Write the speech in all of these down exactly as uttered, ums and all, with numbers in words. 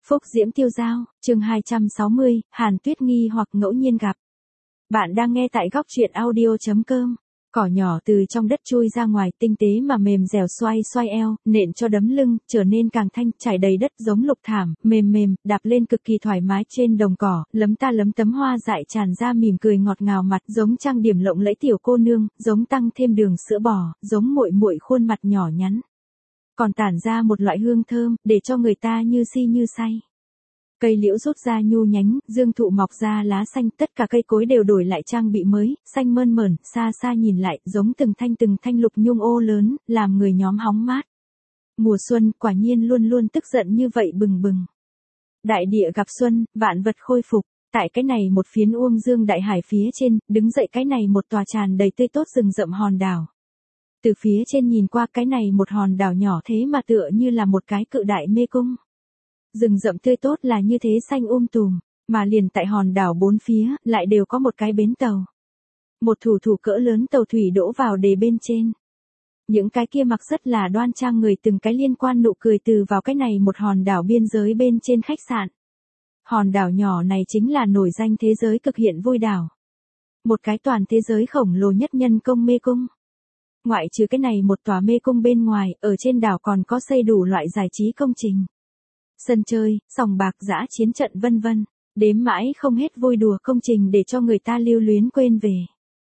Phúc Diễm Tiêu Dao, chương hai trăm sáu mươi, Hàn Tuyết nghi hoặc ngẫu nhiên gặp. Bạn đang nghe tại góc truyện audio chấm com. Cỏ nhỏ từ trong đất chui ra ngoài, tinh tế mà mềm dẻo, xoay xoay eo, nện cho đấm lưng, trở nên càng thanh, trải đầy đất giống lục thảm, mềm mềm, đạp lên cực kỳ thoải mái trên đồng cỏ, lấm ta lấm tấm hoa dại tràn ra mỉm cười ngọt ngào mặt, giống trang điểm lộng lẫy tiểu cô nương, giống tăng thêm đường sữa bò, giống muội muội khuôn mặt nhỏ nhắn. Còn tản ra một loại hương thơm, để cho người ta như si như say. Cây liễu rút ra nhu nhánh, dương thụ mọc ra lá xanh, tất cả cây cối đều đổi lại trang bị mới, xanh mơn mởn, xa xa nhìn lại, giống từng thanh từng thanh lục nhung ô lớn, làm người nhóm hóng mát. Mùa xuân, quả nhiên luôn luôn tức giận như vậy bừng bừng. Đại địa gặp xuân, vạn vật khôi phục, tại cái này một phiến uông dương đại hải phía trên, đứng dậy cái này một tòa tràn đầy tươi tốt rừng rậm hòn đảo. Từ phía trên nhìn qua cái này một hòn đảo nhỏ thế mà tựa như là một cái cự đại mê cung. Rừng rậm tươi tốt là như thế xanh um tùm, mà liền tại hòn đảo bốn phía, lại đều có một cái bến tàu. Một thủ thủ cỡ lớn tàu thủy đỗ vào đề bên trên. Những cái kia mặc rất là đoan trang người từng cái liên quan nụ cười từ vào cái này một hòn đảo biên giới bên trên khách sạn. Hòn đảo nhỏ này chính là nổi danh thế giới cực hiện vui đảo. Một cái toàn thế giới khổng lồ nhất nhân công mê cung. Ngoại trừ cái này một tòa mê cung bên ngoài, ở trên đảo còn có xây đủ loại giải trí công trình. Sân chơi, sòng bạc, dã chiến trận vân vân, đếm mãi không hết vui đùa công trình để cho người ta lưu luyến quên về.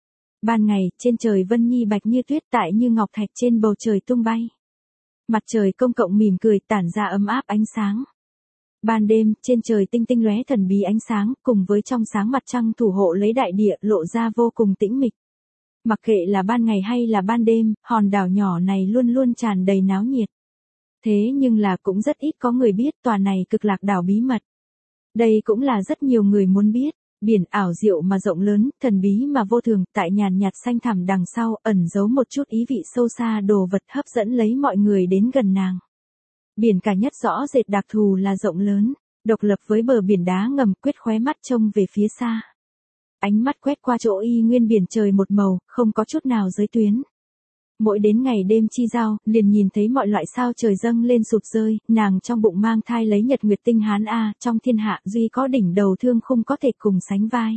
Ban ngày, trên trời vân nhi bạch như tuyết, tại như ngọc thạch trên bầu trời tung bay. Mặt trời công cộng mỉm cười tản ra ấm áp ánh sáng. Ban đêm, trên trời tinh tinh lóe thần bí ánh sáng, cùng với trong sáng mặt trăng thủ hộ lấy đại địa, lộ ra vô cùng tĩnh mịch. Mặc kệ là ban ngày hay là ban đêm, hòn đảo nhỏ này luôn luôn tràn đầy náo nhiệt. Thế nhưng là cũng rất ít có người biết tòa này cực lạc đảo bí mật. Đây cũng là rất nhiều người muốn biết, biển ảo diệu mà rộng lớn, thần bí mà vô thường, tại nhàn nhạt xanh thẳm đằng sau ẩn giấu một chút ý vị sâu xa đồ vật hấp dẫn lấy mọi người đến gần nàng. Biển cả nhất rõ rệt đặc thù là rộng lớn, độc lập với bờ biển đá ngầm, quyết khóe mắt trông về phía xa. Ánh mắt quét qua chỗ y nguyên biển trời một màu, không có chút nào giới tuyến. Mỗi đến ngày đêm chi giao, liền nhìn thấy mọi loại sao trời dâng lên sụp rơi, nàng trong bụng mang thai lấy nhật nguyệt tinh hán A, trong thiên hạ duy có đỉnh đầu thương không có thể cùng sánh vai.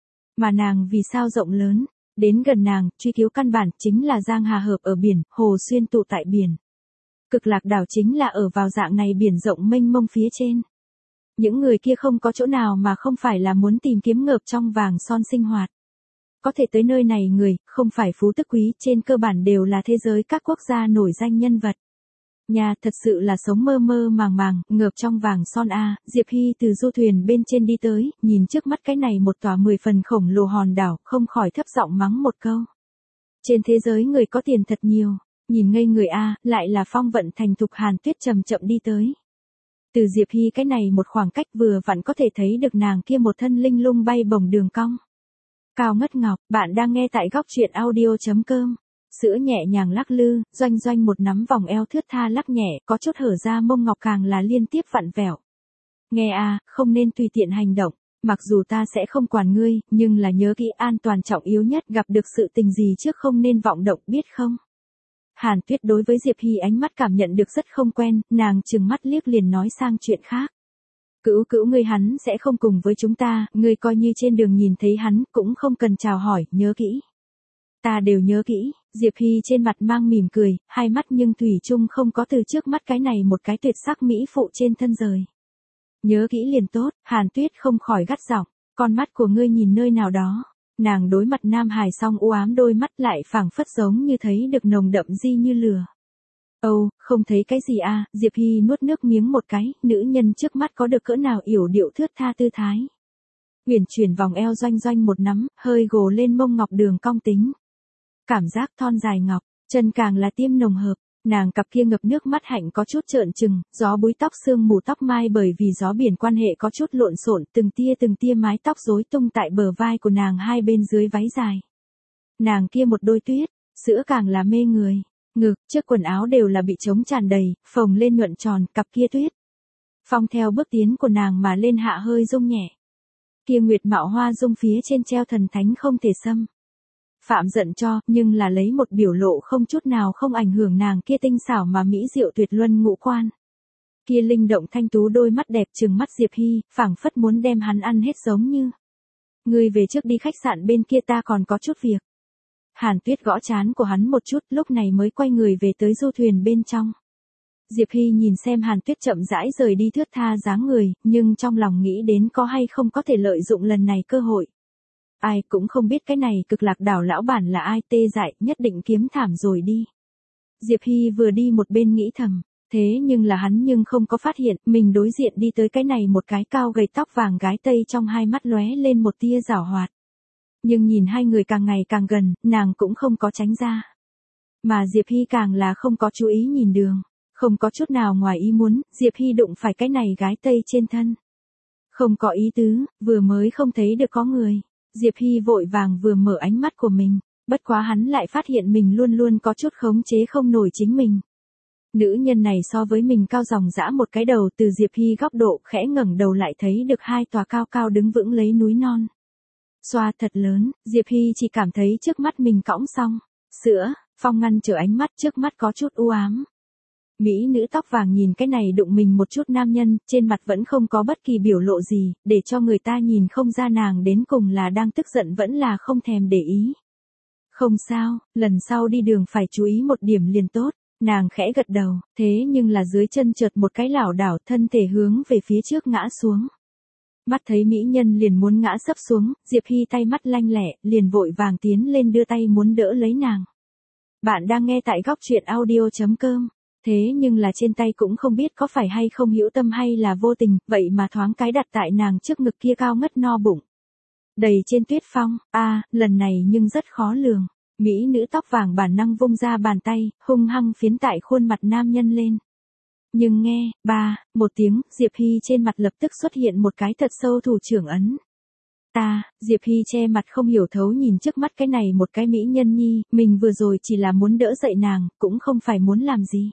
Mà nàng vì sao rộng lớn, đến gần nàng, truy cứu căn bản chính là giang hà hợp ở biển, hồ xuyên tụ tại biển. Cực lạc đảo chính là ở vào dạng này biển rộng mênh mông phía trên. Những người kia không có chỗ nào mà không phải là muốn tìm kiếm ngợp trong vàng son sinh hoạt. Có thể tới nơi này người, không phải phú tức quý, trên cơ bản đều là thế giới các quốc gia nổi danh nhân vật. Nhà thật sự là sống mơ mơ màng màng, ngợp trong vàng son A, Diệp Hy từ du thuyền bên trên đi tới, nhìn trước mắt cái này một tòa mười phần khổng lồ hòn đảo, không khỏi thấp giọng mắng một câu. Trên thế giới người có tiền thật nhiều, nhìn ngây người A, lại là phong vận thành thục Hàn Tuyết chậm chậm đi tới. Từ Diệp Hy cái này một khoảng cách vừa vặn có thể thấy được nàng kia một thân linh lung bay bổng đường cong. Cao ngất ngọc, bạn đang nghe tại góc truyện audio chấm com. Sữa nhẹ nhàng lắc lư, doanh doanh một nắm vòng eo thướt tha lắc nhẹ, có chút hở ra mông ngọc càng là liên tiếp vặn vẹo. Nghe a, không nên tùy tiện hành động, mặc dù ta sẽ không quản ngươi, nhưng là nhớ kỹ an toàn trọng yếu nhất, gặp được sự tình gì trước không nên vọng động, biết không? Hàn Tuyết đối với Diệp Hy ánh mắt cảm nhận được rất không quen, nàng trừng mắt liếc liền nói sang chuyện khác. Cữu cữu ngươi hắn sẽ không cùng với chúng ta, ngươi coi như trên đường nhìn thấy hắn, cũng không cần chào hỏi, nhớ kỹ. Ta đều nhớ kỹ, Diệp Hy trên mặt mang mỉm cười, hai mắt nhưng thủy chung không có từ trước mắt cái này một cái tuyệt sắc mỹ phụ trên thân rời. Nhớ kỹ liền tốt, Hàn Tuyết không khỏi gắt giọng, con mắt của ngươi nhìn nơi nào đó. Nàng đối mặt Nam Hải song u ám đôi mắt lại phảng phất giống như thấy được nồng đậm di như lửa. Âu, oh, không thấy cái gì a, à, Diệp Hy nuốt nước miếng một cái, nữ nhân trước mắt có được cỡ nào yểu điệu thướt tha tư thái. Uyển chuyển vòng eo doanh doanh một nắm, hơi gồ lên mông ngọc đường cong tính. Cảm giác thon dài ngọc, chân càng là tiêm nồng hợp, nàng cặp kia ngập nước mắt hạnh có chút trợn trừng, gió búi tóc sương mù tóc mai bởi vì gió biển quan hệ có chút lộn xộn, từng tia từng tia mái tóc rối tung tại bờ vai của nàng hai bên dưới váy dài. Nàng kia một đôi tuyết, sữa càng là mê người. Ngực, trước quần áo đều là bị trống tràn đầy, phồng lên nhuận tròn, cặp kia tuyết. Phong theo bước tiến của nàng mà lên hạ hơi rung nhẹ. Kia nguyệt mạo hoa dung phía trên treo thần thánh không thể xâm. Phạm giận cho, nhưng là lấy một biểu lộ không chút nào không ảnh hưởng nàng kia tinh xảo mà mỹ diệu tuyệt luân ngũ quan. Kia linh động thanh tú đôi mắt đẹp trừng mắt Diệp Hy, phảng phất muốn đem hắn ăn hết giống như. Ngươi về trước đi, khách sạn bên kia ta còn có chút việc. Hàn Tuyết gõ trán của hắn một chút, lúc này mới quay người về tới du thuyền bên trong. Diệp Hy nhìn xem Hàn Tuyết chậm rãi rời đi thướt tha dáng người, nhưng trong lòng nghĩ đến có hay không có thể lợi dụng lần này cơ hội. Ai cũng không biết cái này Cực Lạc đảo lão bản là ai, tê dại, nhất định kiếm thảm rồi đi. Diệp Hy vừa đi một bên nghĩ thầm, thế nhưng là hắn nhưng không có phát hiện, mình đối diện đi tới cái này một cái cao gầy tóc vàng gái Tây, trong hai mắt lóe lên một tia giảo hoạt. Nhưng nhìn hai người càng ngày càng gần, nàng cũng không có tránh ra. Mà Diệp Hy càng là không có chú ý nhìn đường. Không có chút nào ngoài ý muốn, Diệp Hy đụng phải cái này gái Tây trên thân. Không có ý tứ, vừa mới không thấy được có người. Diệp Hy vội vàng vừa mở ánh mắt của mình, bất quá hắn lại phát hiện mình luôn luôn có chút khống chế không nổi chính mình. Nữ nhân này so với mình cao dòng dã một cái đầu, từ Diệp Hy góc độ khẽ ngẩng đầu lại thấy được hai tòa cao cao đứng vững lấy núi non. Xoa thật lớn, Diệp Hy chỉ cảm thấy trước mắt mình cõng xong. Sữa, phong ngăn trở ánh mắt, trước mắt có chút u ám. Mỹ nữ tóc vàng nhìn cái này đụng mình một chút nam nhân, trên mặt vẫn không có bất kỳ biểu lộ gì, để cho người ta nhìn không ra nàng đến cùng là đang tức giận vẫn là không thèm để ý. Không sao, lần sau đi đường phải chú ý một điểm liền tốt, nàng khẽ gật đầu, thế nhưng là dưới chân chợt một cái lảo đảo, thân thể hướng về phía trước ngã xuống. Mắt thấy mỹ nhân liền muốn ngã sấp xuống, Diệp Hy tay mắt lanh lẹ, liền vội vàng tiến lên đưa tay muốn đỡ lấy nàng. Bạn đang nghe tại góc truyện audio chấm com. Thế nhưng là trên tay cũng không biết có phải hay không hữu tâm hay là vô tình, vậy mà thoáng cái đặt tại nàng trước ngực kia cao ngất no bụng. Đầy trên tuyết phong, a à, lần này nhưng rất khó lường. Mỹ nữ tóc vàng bản năng vung ra bàn tay, hung hăng phiến tại khuôn mặt nam nhân lên. Nhưng nghe, ba, một tiếng, Diệp Hy trên mặt lập tức xuất hiện một cái thật sâu thủ trưởng ấn. Ta, Diệp Hy che mặt không hiểu thấu nhìn trước mắt cái này một cái mỹ nhân nhi, mình vừa rồi chỉ là muốn đỡ dậy nàng, cũng không phải muốn làm gì.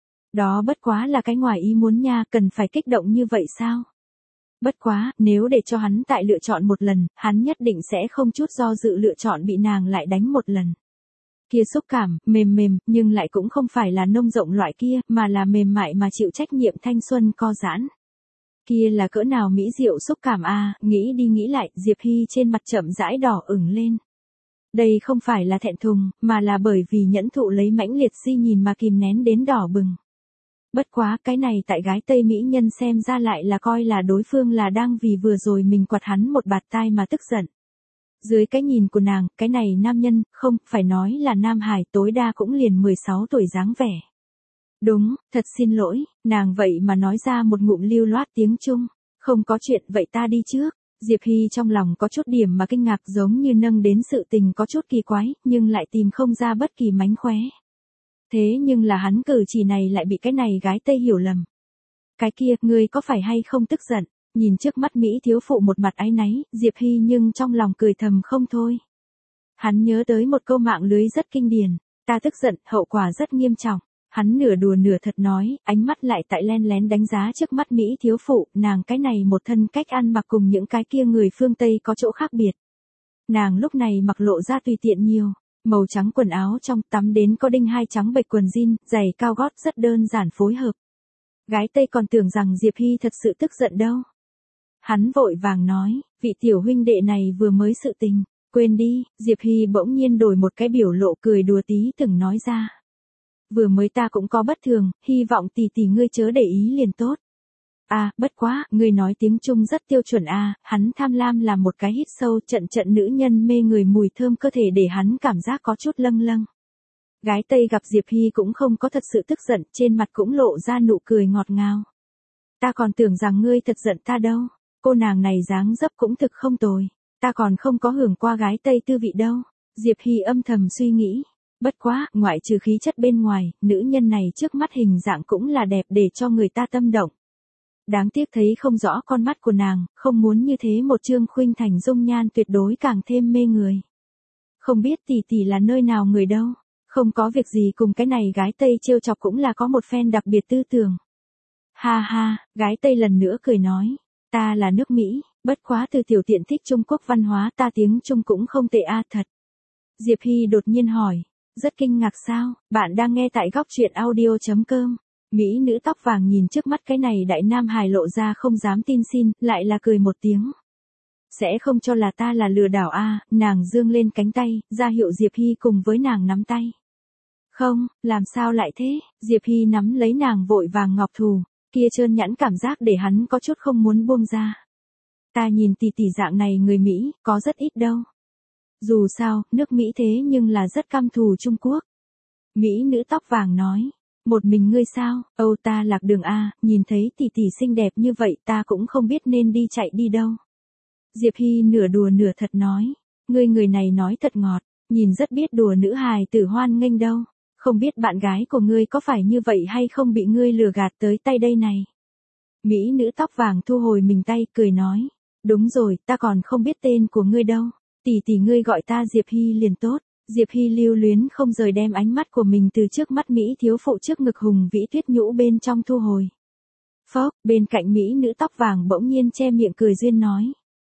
Đó bất quá là cái ngoài ý muốn nha, cần phải kích động như vậy sao? Bất quá, nếu để cho hắn tại lựa chọn một lần, hắn nhất định sẽ không chút do dự lựa chọn bị nàng lại đánh một lần. Kia xúc cảm, mềm mềm, nhưng lại cũng không phải là nông rộng loại kia, mà là mềm mại mà chịu trách nhiệm thanh xuân co giãn. Kia là cỡ nào mỹ diệu xúc cảm a, à, nghĩ đi nghĩ lại, Diệp Hy trên mặt chậm rãi đỏ ửng lên. Đây không phải là thẹn thùng, mà là bởi vì nhẫn thụ lấy mãnh liệt si nhìn mà kìm nén đến đỏ bừng. Bất quá, cái này tại gái Tây Mỹ nhân xem ra lại là coi là đối phương là đang vì vừa rồi mình quạt hắn một bạt tai mà tức giận. Dưới cái nhìn của nàng, cái này nam nhân, không, phải nói là nam hải, tối đa cũng liền mười sáu tuổi dáng vẻ. Đúng, thật xin lỗi, nàng vậy mà nói ra một ngụm lưu loát tiếng Trung. Không có chuyện, vậy ta đi trước. Diệp Hy trong lòng có chút điểm mà kinh ngạc, giống như nâng đến sự tình có chút kỳ quái, nhưng lại tìm không ra bất kỳ mánh khóe. Thế nhưng là hắn cử chỉ này lại bị cái này gái Tây hiểu lầm. Cái kia, ngươi có phải hay không tức giận? Nhìn trước mắt Mỹ thiếu phụ một mặt áy náy, Diệp Hy nhưng trong lòng cười thầm không thôi. Hắn nhớ tới một câu mạng lưới rất kinh điển, ta tức giận, hậu quả rất nghiêm trọng. Hắn nửa đùa nửa thật nói, ánh mắt lại tại len lén đánh giá trước mắt Mỹ thiếu phụ, nàng cái này một thân cách ăn mặc cùng những cái kia người phương Tây có chỗ khác biệt. Nàng lúc này mặc lộ ra tùy tiện nhiều, màu trắng quần áo trong, tắm đến có đinh hai trắng bệch quần jean, giày cao gót rất đơn giản phối hợp. Gái Tây còn tưởng rằng Diệp Hy thật sự tức giận đâu. Hắn vội vàng nói, vị tiểu huynh đệ này vừa mới sự tình, quên đi, Diệp Hy bỗng nhiên đổi một cái biểu lộ cười đùa tí từng nói ra. Vừa mới ta cũng có bất thường, hy vọng tỷ tỷ ngươi chớ để ý liền tốt. À, bất quá, ngươi nói tiếng Trung rất tiêu chuẩn à, hắn tham lam làm một cái hít sâu, trận trận nữ nhân mê người mùi thơm cơ thể để hắn cảm giác có chút lâng lâng. Gái Tây gặp Diệp Hy cũng không có thật sự tức giận, trên mặt cũng lộ ra nụ cười ngọt ngào. Ta còn tưởng rằng ngươi thật giận ta đâu, cô nàng này dáng dấp cũng thực không tồi, ta còn không có hưởng qua gái Tây tư vị đâu. Diệp Hy âm thầm suy nghĩ. Bất quá, ngoại trừ khí chất bên ngoài, nữ nhân này trước mắt hình dạng cũng là đẹp để cho người ta tâm động. Đáng tiếc thấy không rõ con mắt của nàng, không muốn như thế một trương khuynh thành dung nhan tuyệt đối càng thêm mê người. Không biết tỷ tỷ là nơi nào người đâu, không có việc gì cùng cái này gái Tây trêu chọc cũng là có một phen đặc biệt tư tưởng. Ha ha, gái Tây lần nữa cười nói, ta là nước Mỹ, bất quá từ tiểu tiện thích Trung Quốc văn hóa ta tiếng Trung cũng không tệ a thật. Diệp Hy đột nhiên hỏi. Rất kinh ngạc sao, bạn đang nghe tại góc truyện audio chấm com. Mỹ nữ tóc vàng nhìn trước mắt cái này đại nam hài lộ ra không dám tin xin, lại là cười một tiếng. Sẽ không cho là ta là lừa đảo a? Nàng dương lên cánh tay, ra hiệu Diệp Hy cùng với nàng nắm tay. Không, làm sao lại thế? Diệp Hy nắm lấy nàng vội vàng ngọc thù, kia trơn nhẵn cảm giác để hắn có chút không muốn buông ra. Ta nhìn tỷ tỷ dạng này người Mỹ, có rất ít đâu. Dù sao, nước Mỹ thế nhưng là rất căm thù Trung Quốc. Mỹ nữ tóc vàng nói, một mình ngươi sao? Âu ta lạc đường a, nhìn thấy tỷ tỷ xinh đẹp như vậy ta cũng không biết nên đi chạy đi đâu. Diệp Hy nửa đùa nửa thật nói, ngươi người này nói thật ngọt, nhìn rất biết đùa nữ hài tử hoan nghênh đâu. Không biết bạn gái của ngươi có phải như vậy hay không bị ngươi lừa gạt tới tay đây này. Mỹ nữ tóc vàng thu hồi mình tay, cười nói, đúng rồi, ta còn không biết tên của ngươi đâu. Tỷ tỷ ngươi gọi ta Diệp Hy liền tốt. Diệp Hy lưu luyến không rời đem ánh mắt của mình từ trước mắt Mỹ thiếu phụ trước ngực hùng vĩ tuyết nhũ bên trong thu hồi. Phốc, bên cạnh Mỹ nữ tóc vàng bỗng nhiên che miệng cười duyên nói.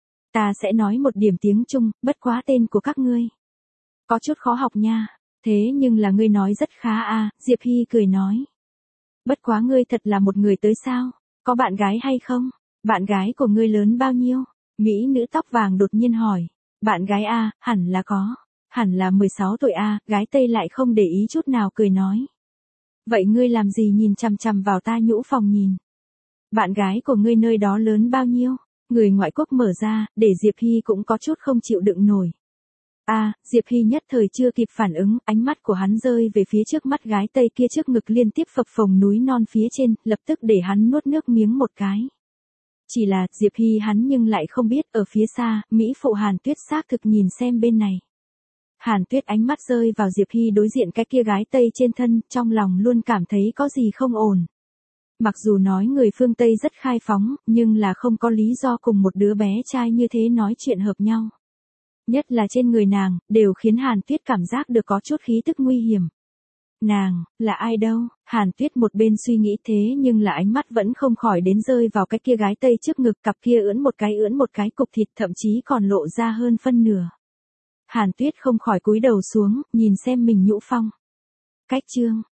Ta sẽ nói một điểm tiếng Trung, bất quá tên của các ngươi. Có chút khó học nha, thế nhưng là ngươi nói rất khá a. Diệp Hy cười nói. Bất quá ngươi thật là một người tới sao, có bạn gái hay không? Bạn gái của ngươi lớn bao nhiêu? Mỹ nữ tóc vàng đột nhiên hỏi. Bạn gái a, hẳn là có. Hẳn là mười sáu tuổi a, gái Tây lại không để ý chút nào cười nói. Vậy ngươi làm gì nhìn chằm chằm vào ta nhũ phòng nhìn? Bạn gái của ngươi nơi đó lớn bao nhiêu? Người ngoại quốc mở ra, để Diệp Hy cũng có chút không chịu đựng nổi. A, Diệp Hy nhất thời chưa kịp phản ứng, ánh mắt của hắn rơi về phía trước mắt gái Tây kia trước ngực liên tiếp phập phồng núi non phía trên, lập tức để hắn nuốt nước miếng một cái. Chỉ là, Diệp Hy hắn nhưng lại không biết, ở phía xa, Mỹ phụ Hàn Tuyết xác thực nhìn xem bên này. Hàn Tuyết ánh mắt rơi vào Diệp Hy đối diện cái kia gái Tây trên thân, trong lòng luôn cảm thấy có gì không ổn. Mặc dù nói người phương Tây rất khai phóng, nhưng là không có lý do cùng một đứa bé trai như thế nói chuyện hợp nhau. Nhất là trên người nàng, đều khiến Hàn Tuyết cảm giác được có chút khí tức nguy hiểm. Nàng, là ai đâu? Hàn Tuyết một bên suy nghĩ thế nhưng là ánh mắt vẫn không khỏi đến rơi vào cái kia gái Tây trước ngực, cặp kia ưỡn một cái ưỡn một cái cục thịt thậm chí còn lộ ra hơn phân nửa. Hàn Tuyết không khỏi cúi đầu xuống, nhìn xem mình nhũ phong. Cách chương